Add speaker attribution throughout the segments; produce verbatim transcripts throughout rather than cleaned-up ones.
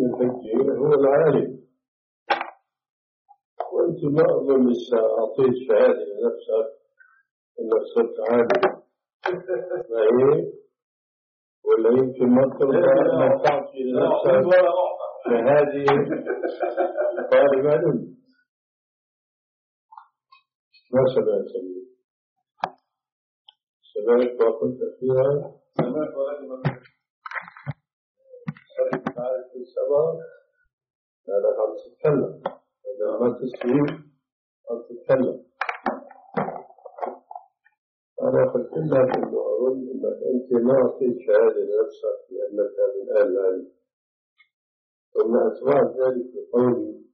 Speaker 1: الفقيه هو العالم، وأنت ما أظن لسه أعطيت شهادة لنفسك إنك صرت عالم، ما هي ولا يمكن ما ترضى أنك تعطي لنفسك شهادة طالب علم. ما سمعت لي سمعت وقلت فيها سمعت ولكن ما سمعت تعرف في السماء. هذا قد تتكلم، إذا ما تسلم قد تتكلم. أنا قلت لك إنه أظن أنك أنت ما أعطيت شهادة لنفسك لأنك من أهل العلم، ثم أتباع ذلك بقولي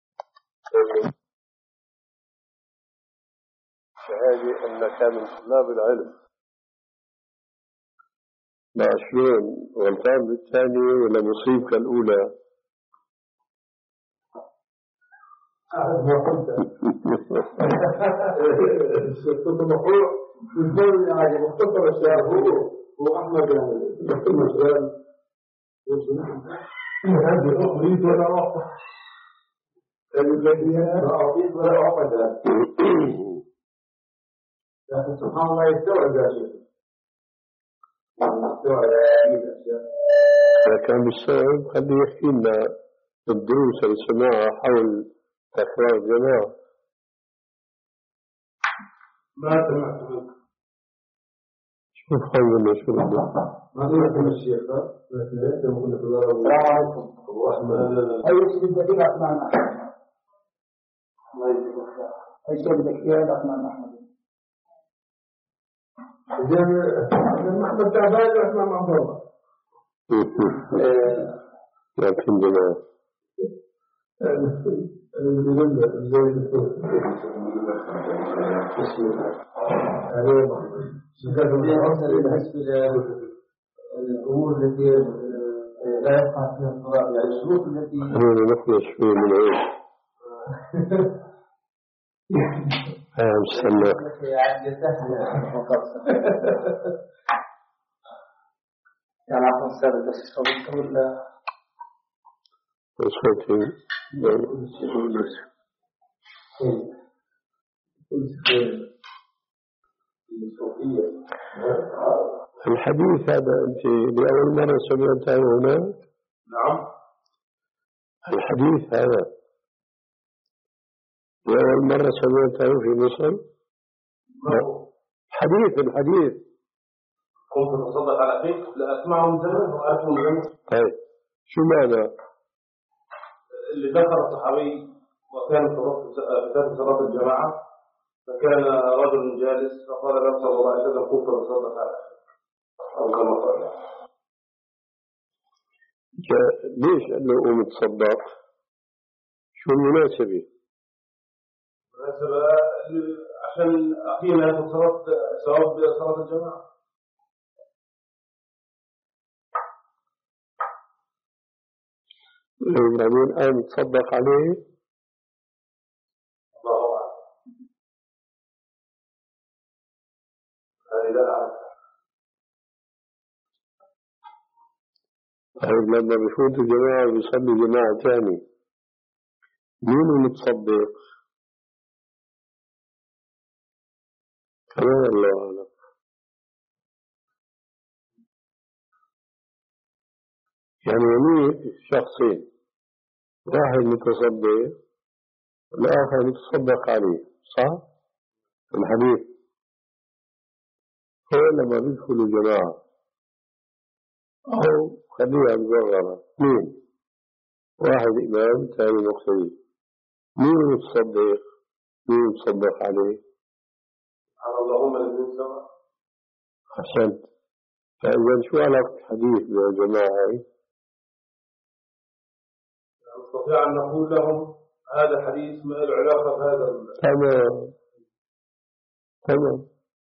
Speaker 1: شهادة أنك من طلاب العلم. مع شلون غلطان بالثانية ولا مصيبك الأولى؟
Speaker 2: أعرف ما قلت كنت مقروع في الدول يعني مختصر الشهر هو هو أحمد يعني لكن مسؤال هذه أخريت ولا أعطى لا أعطيت ولا أعطى لكن سبحان الله يستوعب يا شيخ يستوعب
Speaker 1: إذا كان بالسبب خليه يحكي لنا الدروس اللي سمعها حول تكرار الجماعة.
Speaker 2: ما سمعت منك.
Speaker 1: شوف خلينا شو بدنا.
Speaker 2: ما سمعت من الشيخ لكن أنت ممكن تقول السلام عليكم ورحمة الله. أي شيء بدك فيه أسمعنا. أي شيء بدك فيه أسمعنا أحمد. إذا محمد تعبان أسمع عبد الله.
Speaker 1: لكن جماعة.
Speaker 2: الأمور التي لا يقع فيها الصلاة يعني الشروط التي
Speaker 1: خلينا نخلص شوي من عيش. أهم سنة
Speaker 2: يعني عفوا السابق بس صوتك ولا
Speaker 1: صوتي الحديث هذا أنت لأول مرة سمعته هنا؟
Speaker 2: نعم.
Speaker 1: الحديث هذا لأول مرة سمعته في مصر؟ حديث الحديث
Speaker 2: كنت أتصدق على أخيك لا أسمعه من زمان وأعرفه من زمان.
Speaker 1: طيب شو معنى؟
Speaker 2: اللي ذكر الصحابي وكان في صلاة الجماعة فكان رجل جالس فقال له صلى الله عليه وسلم كنت أتصدق على أخيك أو كما قال.
Speaker 1: ليش قال له قوم تصدق؟ شو المناسبة؟
Speaker 2: المناسبة عشان أخينا يأخذ صلاة ثواب صلاة الجماعة.
Speaker 1: بعدين قام تصدق عليه.
Speaker 2: الله أعلم. هذه لا أعرف.
Speaker 1: طيب لما بفوت الجماعة وبيصلي جماعة ثاني مين المتصدق؟ كمان الله أعلم. يعني يميت شخصين، واحد متصدق والآخر متصدق عليه، صح؟ في الحديث هو لما بيدخلوا جماعة أو خليها مصغرة مين؟ واحد إمام ثاني مقتدي، مين متصدق؟ مين متصدق عليه؟
Speaker 2: على اللهم الاثنين سوا.
Speaker 1: أحسنت. فإذا شو علاقة الحديث بالجماعة؟
Speaker 2: نستطيع أن نقول لهم هذا حديث ما له علاقة بهذا.
Speaker 1: تمام تمام.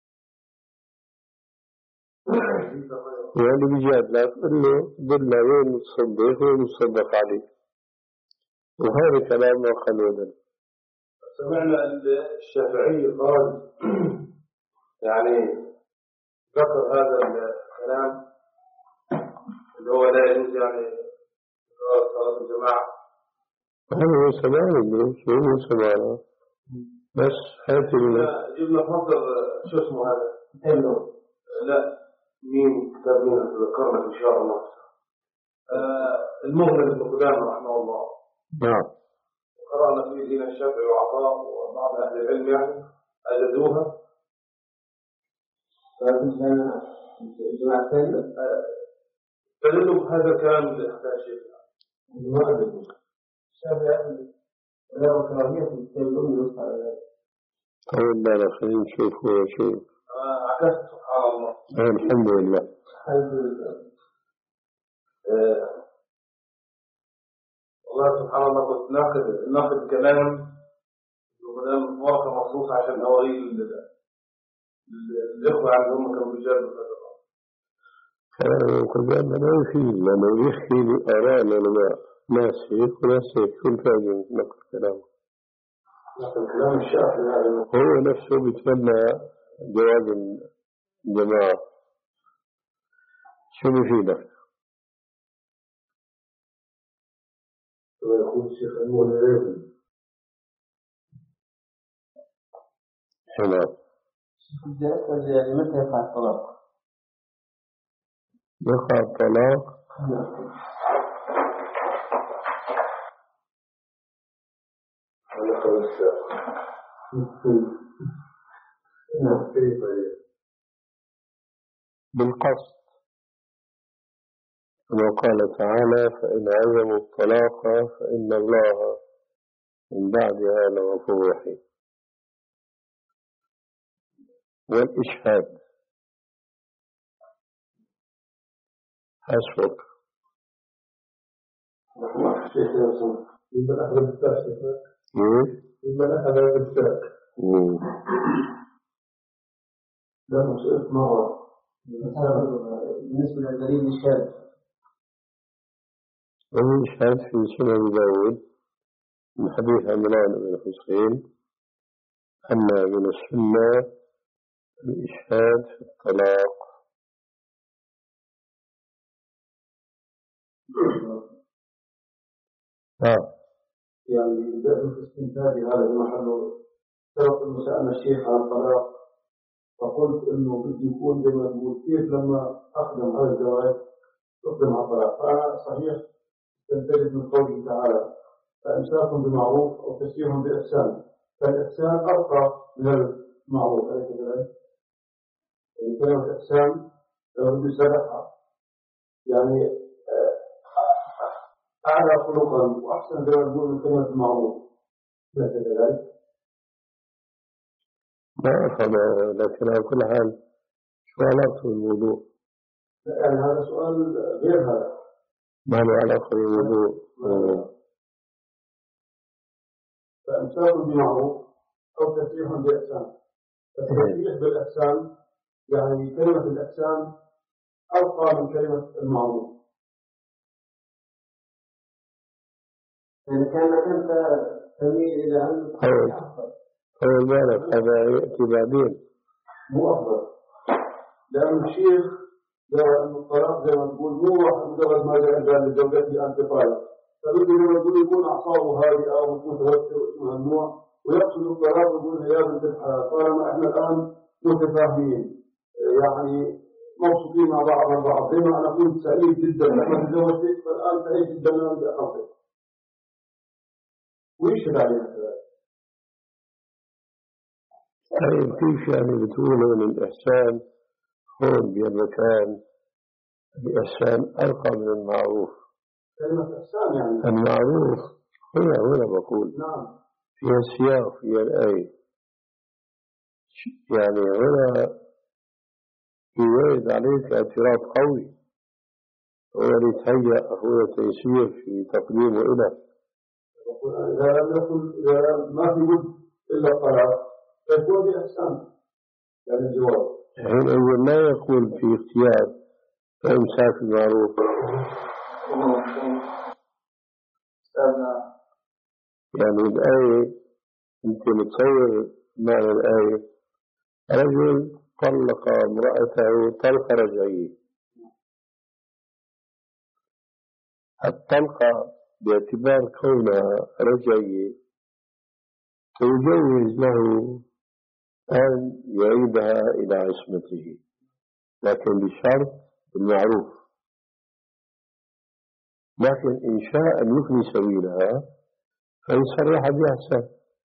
Speaker 1: يعني بجاد لا تقول له قلنا وين متصدق وين متصدق عليه، وهذا كلام ما خلونا.
Speaker 2: سمعنا الشافعي قال يعني ذكر هذا الكلام اللي هو لا يجوز يعني صلاة صلاة الجماعة؟
Speaker 1: هذا هو سمعنا الدروس هو سمعنا بس هاتي لنا
Speaker 2: جبنا مصدر شو اسمه هذا؟ إنه لا مين كتاب مين تذكرنا إن شاء الله. آه المغني بن قدامة رحمه الله.
Speaker 1: نعم.
Speaker 2: قرأنا فيه دين الشافعي وعطاء وبعض أهل العلم يعني أجدوها. فمثلا الجماعة الثانية فلنه هذا الكلام لإحدى شيخنا. ما أدري. الشافعي لا كراهية في التيمم يصح على ذلك.
Speaker 1: طيب لا خلينا نشوف هو شيء.
Speaker 2: عكست سبحان الله.
Speaker 1: الحمد لله.
Speaker 2: الحمد لله. والله سبحان الله كنت ناخذ ناخذ كلام وكلام ورقة مخصوصة عشان أوري الإخوة عندهم كانوا بيجادلوا في هذا.
Speaker 1: كلام قدام لا يفيد لأنه يحكي لي آراء العلماء ناس هيك وناس هيك شو الفائدة نقل كلامه؟
Speaker 2: نقل كلام الشافعي
Speaker 1: هو نفسه بيتمنى جواز الجماعة شو بيفيدك؟
Speaker 2: ويقول الشيخ أنور الرياضي
Speaker 1: هنا
Speaker 2: يعني متى يقع الطلاق؟
Speaker 1: يقع الطلاق
Speaker 2: على خمس
Speaker 1: بالقصد كما قال تعالى فإن عزموا الطلاق فإن الله من بعدها لغفور رحيم. والإشهاد حسبك.
Speaker 2: يبقى أخذ بالتاك يبقى أخذ بالتاك لا مسؤول مرة بالنسبة للدليل الشاذ.
Speaker 1: والإشهاد في سنن داود من حديث عمران بن حسين أن من السنة الإشهاد في الطلاق. آه.
Speaker 2: يعني بدأت في استنتاجي هذا المحل سبق أنه سألنا الشيخ عن الطلاق فقلت أنه بده يكون زي ما تقول كيف لما أخدم على الزواج أخدم على الطلاق. فأنا صحيح استنتجت من قوله تعالى فإمساك بمعروف أو تسريح بإحسان فالإحسان أرقى من المعروف. أليس كذلك؟ يعني كلمة إحسان لو بده يسرحها يعني أعلى خلقا وأحسن زي ما نقول من كلمة المعروف. أليس كذلك؟
Speaker 1: ما أفهم لكن على كل حال شو علاقة بالموضوع؟
Speaker 2: يعني هذا سؤال غير هذا
Speaker 1: ما له علاقة بالموضوع.
Speaker 2: فإمساك بمعروف أو تسريح بإحسان. التسريح بالإحسان يعني كلمة الإحسان أرقى من كلمة المعروف. يعني كانك أنت تميل إلى أن
Speaker 1: طول بالك هذا يأتي بعدين
Speaker 2: مو أفضل لأن الشيخ جاء أن الطلاق زي ما تقول مو واحد مجرد ما جاء لزوجته أنت طالق فبده لما يقول يكون أعصابه هادئة ومتوتر وممنوع ويقصد الطلاق ويقول يا بنت الحلال طالما إحنا الآن متفاهمين يعني مبسوطين مع بعض مع بعض زي ما أنا كنت سعيد جدا لما تزوجت فالآن سعيد جدا لما بدي أخلص ويشهد علينا كذلك.
Speaker 1: طيب كيف يعني بتقولوا ان الإحسان هون بمكان الإحسان أرقى من المعروف؟
Speaker 2: كلمة إحسان يعني
Speaker 1: المعروف هنا هنا بقول
Speaker 2: نعم
Speaker 1: فيها السياق فيها الآية يعني هنا يوارد عليك اعتراض قوي هو اللي يتهيأ هو تيسير في تقديمه إلى
Speaker 2: إذا لم يكن إذا ما في بد إلا الطلاق فيكون بإحسان يعني الزواج.
Speaker 1: يعني أول ما يقول في اختيار فإمساك المعروف يعني الآية أنت متصور معنى الآية رجل طلق امرأته طلق رجعية. الطلقة باعتبار كونها رجعية فيجوز له أن يعيدها إلى عصمته، لكن بشرط بالمعروف. لكن إن شاء أن يفني سبيلها فيصرح بأحسن.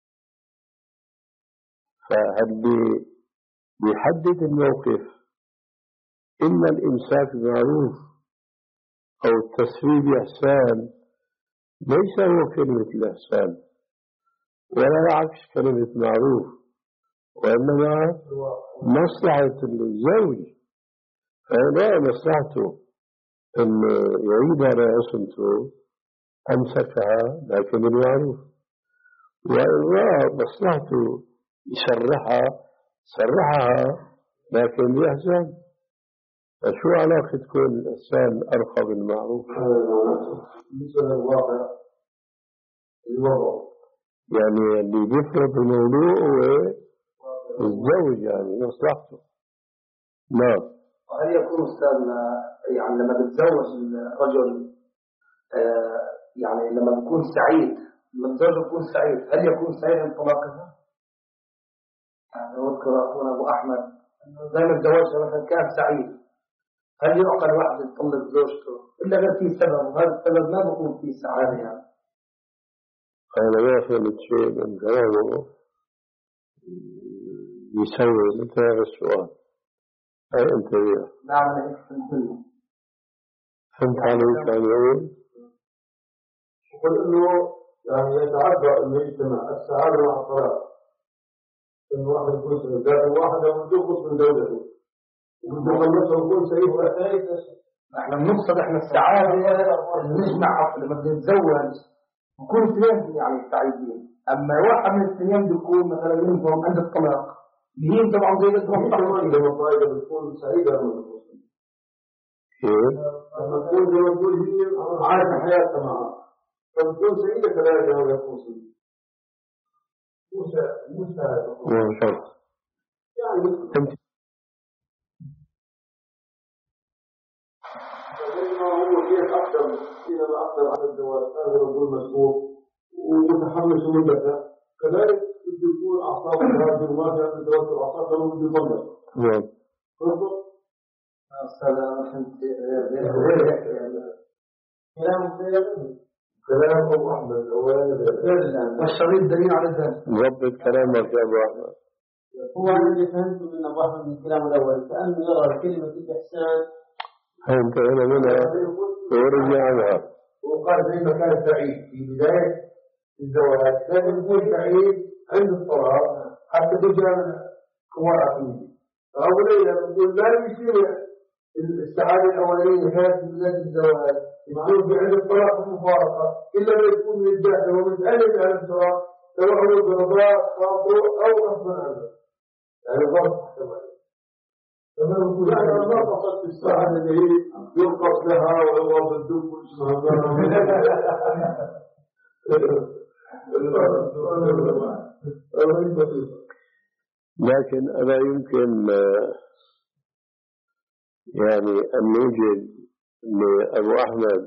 Speaker 1: فهل بيحدد الموقف إما الإمساك بمعروف أو التسريب بإحسان، ليس هو كلمة الإحسان ولا عكس كلمة معروف، وإنما مصلحة الزوج. فلا مصلحته أن يعيد على عصمته أمسكها لكن بالمعروف، وإن مصلحته يسرحها سرحها لكن بإحسان. فشو علاقة تكون الإحسان أرقى بالمعروف؟
Speaker 2: بالنسبة للواقع الوضع
Speaker 1: يعني اللي بيفرض الموضوع هو الزوج، يعني مصلحته. نعم.
Speaker 3: وهل يكون أستاذنا يعني لما بتزوج الرجل آه يعني لما بيكون سعيد، لما الزوج بيكون سعيد، هل يكون سعيد عند طلاقها؟ يعني أذكر أخونا أبو أحمد أنه دائما تزوجها مثلا كان سعيد، هل يعقل واحد يطلق زوجته إلا غير في سبب، وهذا السبب ما بيكون فيه سعادة؟ يعني
Speaker 1: أنا ما فهمت شيء من كلامه يسوي مثل هذا السؤال. أي أنت بيه
Speaker 3: نعم أنا فهمت.
Speaker 1: فهمت عليه كان يقول
Speaker 2: يقول إنه يعني يتعدى المجتمع السعادة مع الطلاق، إنه واحد يكون سعيد، لكن واحد يخلص من دولته وبده يكون سعيد وسعيد.
Speaker 3: احنا بنقصد احنا السعادة نجمع لما بنتزوج نكون اثنين يعني سعيدين، أما واحد من الاثنين بيكون مثلا منهم عند الطلاق مين طبعا زي بدهم
Speaker 2: لما الطائرة بتكون سعيدة لما تكون زي ما تقول هي عايشة حياتها معها فبتكون سعيدة كذلك ولا تكون سعيدة مو سعيدة
Speaker 1: مو شرط
Speaker 2: يعني هو كيف أقدم حينما أقدم على الزواج هذا الرجل مسؤول ومتحمس مدته، كذلك بده يكون أعصاب الراجل وما في عنده توتر أعصاب لما بده يطلق.
Speaker 1: نعم.
Speaker 3: أستاذ أنا فهمت غير هيك كلام
Speaker 2: كلام أبو أحمد
Speaker 3: والشريط دليل على ذلك.
Speaker 1: ضبط كلامك يا أبو أحمد.
Speaker 4: هو أنا اللي فهمته من أبو أحمد من كلامه الأول كأنه يرى كلمة الإحسان
Speaker 1: أنت هنا منها ورجع عنها.
Speaker 2: وقال زي ما كان سعيد في بداية الزواج لازم يكون سعيد عند الطلاق حتى تجعل قوة عقيدة. فأولا نقول لا يصير السعادة الأولية كانت في بداية الزواج معروف عند الطلاق المفارقة إلا ما يكون من الجهل ومتألم على الطلاق سواء هو برضاء خاطئ أو غصبا عنه، يعني غصب احتمال. فما نقول لا أنا ما قصدت السعادة اللي هي ينقص لها ويضرب الدب ويسمعها.
Speaker 1: لكن ألا يمكن يعني أن نوجد لأبو أحمد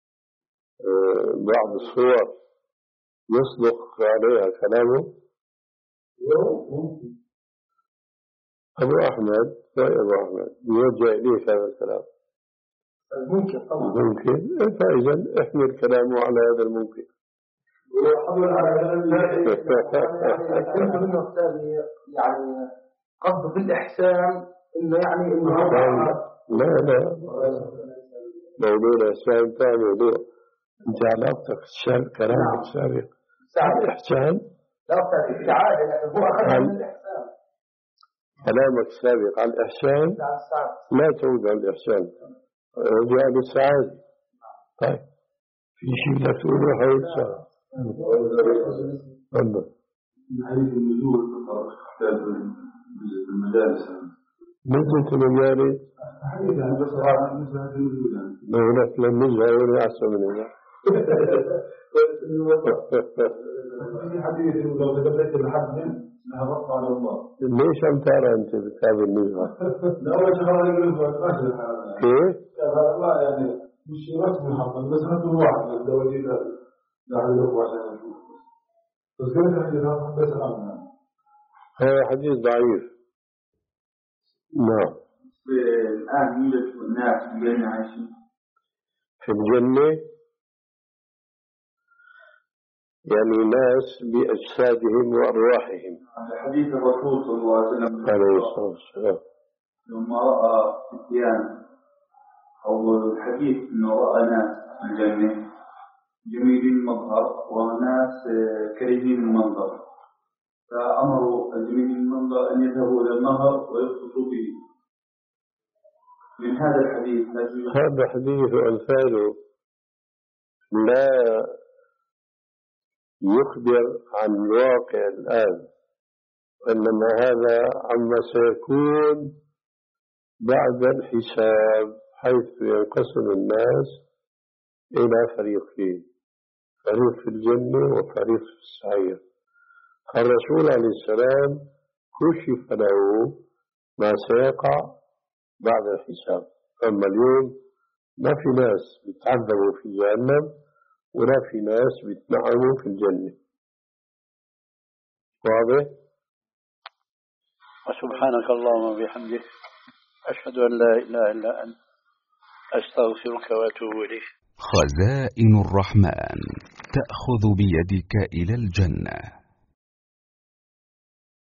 Speaker 1: بعض الصور يصدق عليها كلامه؟
Speaker 2: ممكن.
Speaker 1: أبو أحمد رأي أبو أحمد يوجه إليه هذا الكلام.
Speaker 3: ممكن طبعا.
Speaker 1: ممكن. فإذا احمل كلامه على هذا الممكن.
Speaker 2: ويحمل على كلام
Speaker 3: أنت منه أستاذ يعني قصده بالإحسان إنه يعني إنه
Speaker 1: لا لا موضوع الإحسان ثاني موضوع. أنت علاقتك الشاب كلامك السابق الإحسان
Speaker 3: لا أستاذ السعادة لكن هو أخذ من الإحسان.
Speaker 1: كلامك السابق عن الإحسان لا تعود على الإحسان رجع للسعادة. طيب في شيء لا تقوله حول السعادة. تفضل.
Speaker 2: من حديث النزول تحتاج بالمجالس.
Speaker 1: نزلت المجالس.
Speaker 2: حديث عن بس مثل هذا النزول يعني.
Speaker 1: لو لك لم نزل ولا أحسن من هنا.
Speaker 2: في حديث لو تبدأت الحد لها بطل على الله.
Speaker 1: ليش أم ترى أنت بكتاب النزهة؟
Speaker 2: لا أول شهر النزهة ماشي الحال.
Speaker 1: كيف؟
Speaker 2: هذا الله يعني
Speaker 1: مش رسمي حصل بس هذا واحد من الدواجين لعله عشان نشوف بس كان حديث بس عنه هذا حديث ضعيف. نعم.
Speaker 5: الآن يوجد ناس في الجنة عايشين
Speaker 1: في الجنة يعني ناس بأجسادهم وأرواحهم.
Speaker 5: حديث الرسول صلى الله عليه وسلم
Speaker 1: عليه الصلاة والسلام
Speaker 5: لما رأى فتيان أو الحديث أنه رأى ناس في الجنة جميل المظهر وناس كريمين المنظر فأمروا الجميل المنظر أن يذهبوا إلى النهر ويغطسوا به. من هذا الحديث
Speaker 1: هذا حديث أمثاله لا يخبر عن الواقع الآن وإنما هذا عما سيكون بعد الحساب حيث ينقسم الناس إلى فريقين فريق في الجنة وفريق في السعير. الرسول عليه السلام كشف له ما سيقع بعد الحساب. أما اليوم ما في ناس بيتعذبوا في جهنم ولا في ناس بيتنعموا في الجنة. واضح؟
Speaker 6: وسبحانك اللهم وبحمدك أشهد أن لا إله إلا أنت أستغفرك وأتوب إليك.
Speaker 7: خزائن الرحمن تأخذ بيدك إلى الجنة.